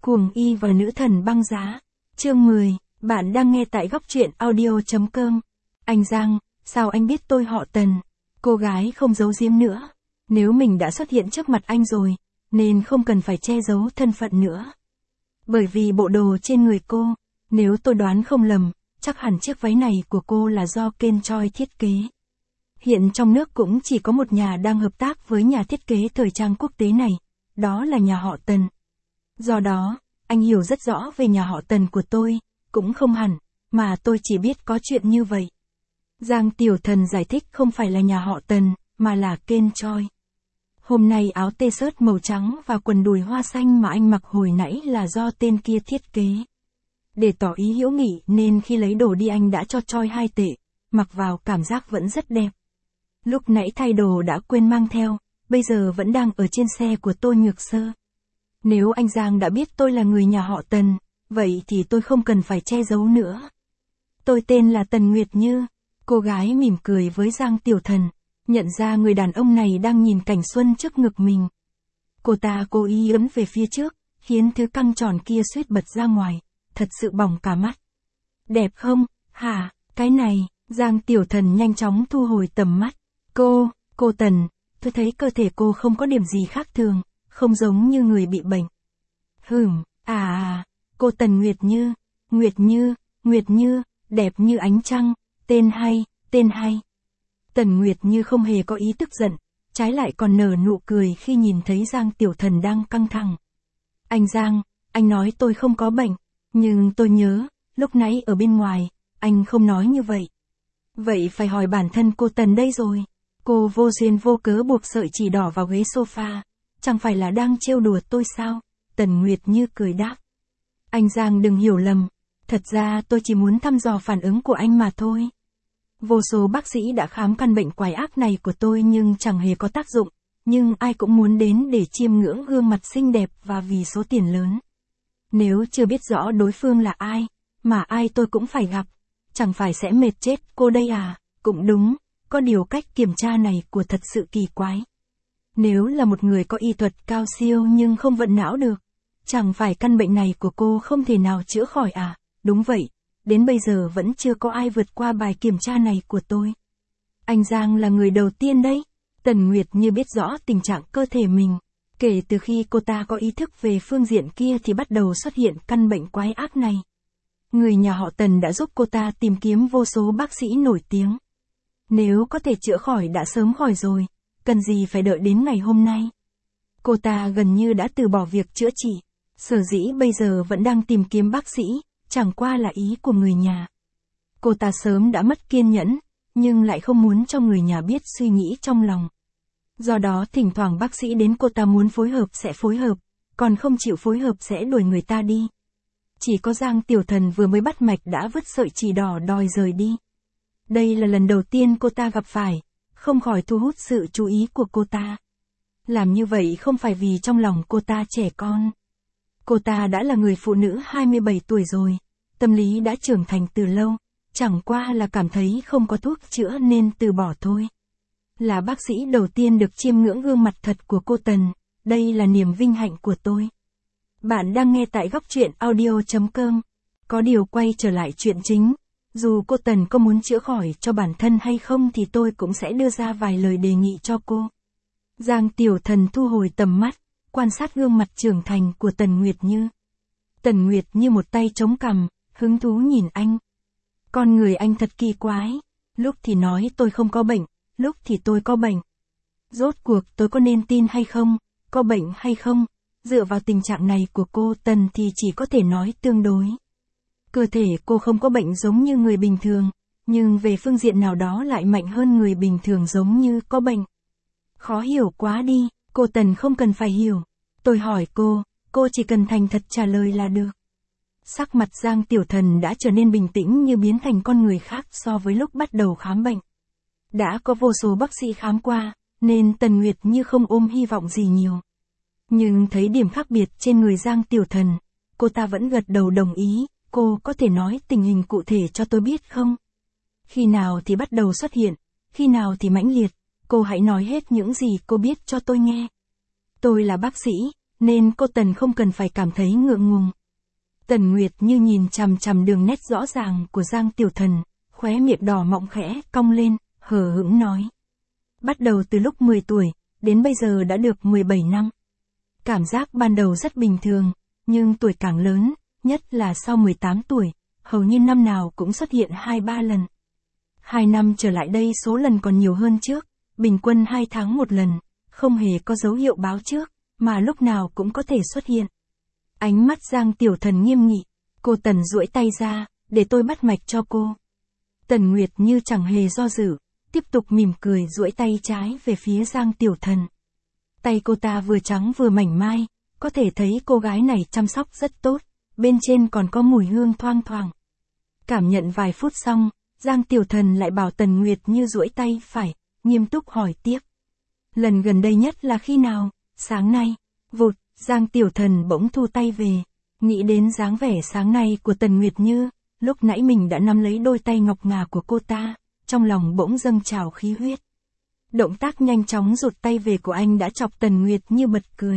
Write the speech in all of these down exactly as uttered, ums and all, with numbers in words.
Cuồng y và nữ thần băng giá. Chương mười, bạn đang nghe tại góc truyện audio.com. Anh Giang, sao anh biết tôi họ Tần? Cô gái không giấu giếm nữa. Nếu mình đã xuất hiện trước mặt anh rồi, nên không cần phải che giấu thân phận nữa. Bởi vì bộ đồ trên người cô, nếu tôi đoán không lầm, chắc hẳn chiếc váy này của cô là do Ken Choi thiết kế. Hiện trong nước cũng chỉ có một nhà đang hợp tác với nhà thiết kế thời trang quốc tế này, đó là nhà họ Tần. Do đó, anh hiểu rất rõ về nhà họ Tần của tôi, cũng không hẳn, mà tôi chỉ biết có chuyện như vậy. Giang Tiểu Thần giải thích không phải là nhà họ Tần, mà là Ken Choi. Hôm nay áo t-shirt màu trắng và quần đùi hoa xanh mà anh mặc hồi nãy là do tên kia thiết kế. Để tỏ ý hữu nghị nên khi lấy đồ đi anh đã cho Choi hai tệ, mặc vào cảm giác vẫn rất đẹp. Lúc nãy thay đồ đã quên mang theo, bây giờ vẫn đang ở trên xe của tôi Nhược Sơ. Nếu anh Giang đã biết tôi là người nhà họ Tần, vậy thì tôi không cần phải che giấu nữa. Tôi tên là Tần Nguyệt Như. Cô gái mỉm cười với Giang Tiểu Thần, nhận ra người đàn ông này đang nhìn cảnh xuân trước ngực mình. Cô ta cố ý ấn về phía trước, khiến thứ căng tròn kia suýt bật ra ngoài, thật sự bỏng cả mắt. Đẹp không, hả, cái này, Giang Tiểu Thần nhanh chóng thu hồi tầm mắt. Cô, cô Tần, tôi thấy cơ thể cô không có điểm gì khác thường, không giống như người bị bệnh. Hửm, à à, cô Tần Nguyệt Như, Nguyệt Như, Nguyệt Như, đẹp như ánh trăng, tên hay, tên hay. Tần Nguyệt Như không hề có ý tức giận, trái lại còn nở nụ cười khi nhìn thấy Giang Tiểu Thần đang căng thẳng. Anh Giang, anh nói tôi không có bệnh, nhưng tôi nhớ, lúc nãy ở bên ngoài, anh không nói như vậy. Vậy phải hỏi bản thân cô Tần đây rồi. Cô vô duyên vô cớ buộc sợi chỉ đỏ vào ghế sofa, chẳng phải là đang trêu đùa tôi sao? Tần Nguyệt Như cười đáp. Anh Giang đừng hiểu lầm, thật ra tôi chỉ muốn thăm dò phản ứng của anh mà thôi. Vô số bác sĩ đã khám căn bệnh quái ác này của tôi nhưng chẳng hề có tác dụng, nhưng ai cũng muốn đến để chiêm ngưỡng gương mặt xinh đẹp và vì số tiền lớn. Nếu chưa biết rõ đối phương là ai, mà ai tôi cũng phải gặp, chẳng phải sẽ mệt chết cô đây à? Cũng đúng, có điều cách kiểm tra này của thật sự kỳ quái. Nếu là một người có y thuật cao siêu nhưng không vận não được, chẳng phải căn bệnh này của cô không thể nào chữa khỏi à? Đúng vậy, đến bây giờ vẫn chưa có ai vượt qua bài kiểm tra này của tôi. Anh Giang là người đầu tiên đấy. Tần Nguyệt Như biết rõ tình trạng cơ thể mình. Kể từ khi cô ta có ý thức về phương diện kia thì bắt đầu xuất hiện căn bệnh quái ác này. Người nhà họ Tần đã giúp cô ta tìm kiếm vô số bác sĩ nổi tiếng. Nếu có thể chữa khỏi đã sớm khỏi rồi, cần gì phải đợi đến ngày hôm nay. Cô ta gần như đã từ bỏ việc chữa trị, sở dĩ bây giờ vẫn đang tìm kiếm bác sĩ, chẳng qua là ý của người nhà. Cô ta sớm đã mất kiên nhẫn, nhưng lại không muốn cho người nhà biết suy nghĩ trong lòng. Do đó thỉnh thoảng bác sĩ đến cô ta muốn phối hợp sẽ phối hợp, còn không chịu phối hợp sẽ đuổi người ta đi. Chỉ có Giang Tiểu Thần vừa mới bắt mạch đã vứt sợi chỉ đỏ đòi rời đi. Đây là lần đầu tiên cô ta gặp phải, không khỏi thu hút sự chú ý của cô ta. Làm như vậy không phải vì trong lòng cô ta trẻ con. Cô ta đã là người phụ nữ hai mươi bảy tuổi rồi, tâm lý đã trưởng thành từ lâu, chẳng qua là cảm thấy không có thuốc chữa nên từ bỏ thôi. Là bác sĩ đầu tiên được chiêm ngưỡng gương mặt thật của cô Tần, đây là niềm vinh hạnh của tôi. Bạn đang nghe tại góc truyện audio.com. Có điều quay trở lại chuyện chính, dù cô Tần có muốn chữa khỏi cho bản thân hay không thì tôi cũng sẽ đưa ra vài lời đề nghị cho cô. Giang Tiểu Thần thu hồi tầm mắt, quan sát gương mặt trưởng thành của Tần Nguyệt Như. Tần Nguyệt Như một tay chống cằm, hứng thú nhìn anh. Con người anh thật kỳ quái, lúc thì nói tôi không có bệnh, lúc thì tôi có bệnh. Rốt cuộc tôi có nên tin hay không, có bệnh hay không, dựa vào tình trạng này của cô Tần thì chỉ có thể nói tương đối. Cơ thể cô không có bệnh giống như người bình thường, nhưng về phương diện nào đó lại mạnh hơn người bình thường giống như có bệnh. Khó hiểu quá đi, cô Tần không cần phải hiểu. Tôi hỏi cô, cô chỉ cần thành thật trả lời là được. Sắc mặt Giang Tiểu Thần đã trở nên bình tĩnh như biến thành con người khác so với lúc bắt đầu khám bệnh. Đã có vô số bác sĩ khám qua, nên Tần Nguyệt Như không ôm hy vọng gì nhiều. Nhưng thấy điểm khác biệt trên người Giang Tiểu Thần, cô ta vẫn gật đầu đồng ý. Cô có thể nói tình hình cụ thể cho tôi biết không? Khi nào thì bắt đầu xuất hiện, khi nào thì mãnh liệt, cô hãy nói hết những gì cô biết cho tôi nghe. Tôi là bác sĩ, nên cô Tần không cần phải cảm thấy ngượng ngùng. Tần Nguyệt Như nhìn chằm chằm đường nét rõ ràng của Giang Tiểu Thần, khóe miệng đỏ mọng khẽ cong lên, hờ hững nói. Bắt đầu từ lúc mười tuổi, đến bây giờ đã được mười bảy năm. Cảm giác ban đầu rất bình thường, nhưng tuổi càng lớn, nhất là sau mười tám tuổi, hầu như năm nào cũng xuất hiện hai ba lần. Hai năm trở lại đây số lần còn nhiều hơn trước, bình quân hai tháng một lần, không hề có dấu hiệu báo trước, mà lúc nào cũng có thể xuất hiện. Ánh mắt Giang Tiểu Thần nghiêm nghị, cô Tần duỗi tay ra, để tôi bắt mạch cho cô. Tần Nguyệt Như chẳng hề do dự, tiếp tục mỉm cười duỗi tay trái về phía Giang Tiểu Thần. Tay cô ta vừa trắng vừa mảnh mai, có thể thấy cô gái này chăm sóc rất tốt, bên trên còn có mùi hương thoang thoảng. Cảm nhận vài phút xong, Giang Tiểu Thần lại bảo Tần Nguyệt Như duỗi tay phải, nghiêm túc hỏi tiếp. Lần gần đây nhất là khi nào? Sáng nay. Vụt, Giang Tiểu Thần bỗng thu tay về, nghĩ đến dáng vẻ sáng nay của Tần Nguyệt Như, lúc nãy mình đã nắm lấy đôi tay ngọc ngà của cô ta, trong lòng bỗng dâng trào khí huyết. Động tác nhanh chóng rụt tay về của anh đã chọc Tần Nguyệt Như bật cười.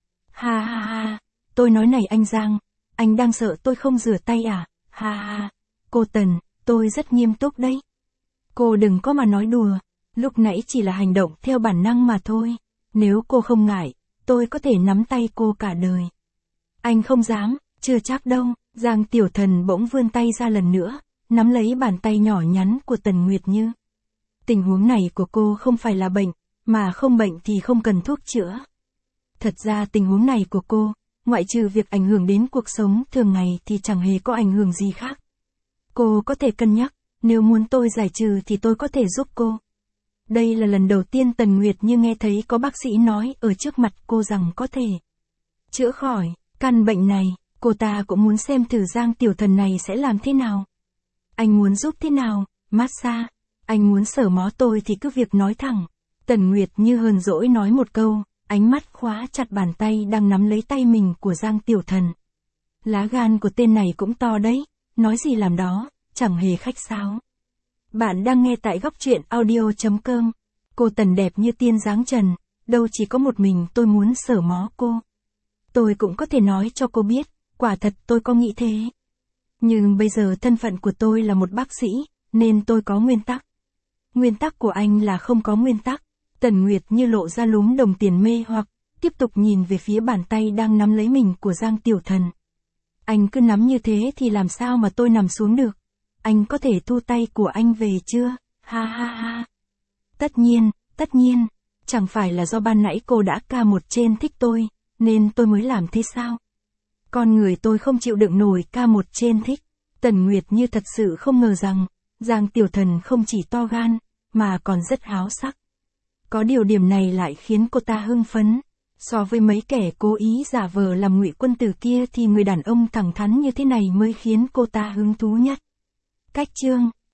Ha ha ha, tôi nói này anh Giang, anh đang sợ tôi không rửa tay à? Ha ha, cô Tần, tôi rất nghiêm túc đấy. Cô đừng có mà nói đùa, lúc nãy chỉ là hành động theo bản năng mà thôi, nếu cô không ngại, tôi có thể nắm tay cô cả đời. Anh không dám, chưa chắc đâu. Giang Tiểu Thần bỗng vươn tay ra lần nữa, nắm lấy bàn tay nhỏ nhắn của Tần Nguyệt Như. Tình huống này của cô không phải là bệnh, mà không bệnh thì không cần thuốc chữa. Thật ra tình huống này của cô, ngoại trừ việc ảnh hưởng đến cuộc sống thường ngày thì chẳng hề có ảnh hưởng gì khác. Cô có thể cân nhắc, nếu muốn tôi giải trừ thì tôi có thể giúp cô. Đây là lần đầu tiên Tần Nguyệt Như nghe thấy có bác sĩ nói ở trước mặt cô rằng có thể chữa khỏi căn bệnh này. Cô ta cũng muốn xem thử Giang Tiểu Thần này sẽ làm thế nào. Anh muốn giúp thế nào? Massage. Anh muốn sờ mó tôi thì cứ việc nói thẳng. Tần Nguyệt Như hờn dỗi nói một câu, ánh mắt khóa chặt bàn tay đang nắm lấy tay mình của Giang Tiểu Thần. Lá gan của tên này cũng to đấy, nói gì làm đó, chẳng hề khách sáo. Bạn đang nghe tại góc truyện audio chấm com. Cô Tần đẹp như tiên dáng trần, đâu chỉ có một mình tôi muốn sờ mó cô. Tôi cũng có thể nói cho cô biết, quả thật tôi có nghĩ thế. Nhưng bây giờ thân phận của tôi là một bác sĩ, nên tôi có nguyên tắc. Nguyên tắc của anh là không có nguyên tắc. Tần Nguyệt Như lộ ra lúm đồng tiền mê hoặc, tiếp tục nhìn về phía bàn tay đang nắm lấy mình của Giang Tiểu Thần. Anh cứ nắm như thế thì làm sao mà tôi nằm xuống được? Anh có thể thu tay của anh về chưa? Ha ha ha. Tất nhiên, tất nhiên. Chẳng phải là do ban nãy cô đã ca một trên thích tôi, nên tôi mới làm thế sao? Con người tôi không chịu đựng nổi ca một trên thích. Tần Nguyệt Như thật sự không ngờ rằng, Giang Tiểu Thần không chỉ to gan, mà còn rất háo sắc. Có điều điểm này lại khiến cô ta hưng phấn. So với mấy kẻ cố ý giả vờ làm ngụy quân tử kia thì người đàn ông thẳng thắn như thế này mới khiến cô ta hứng thú nhất. Cách chương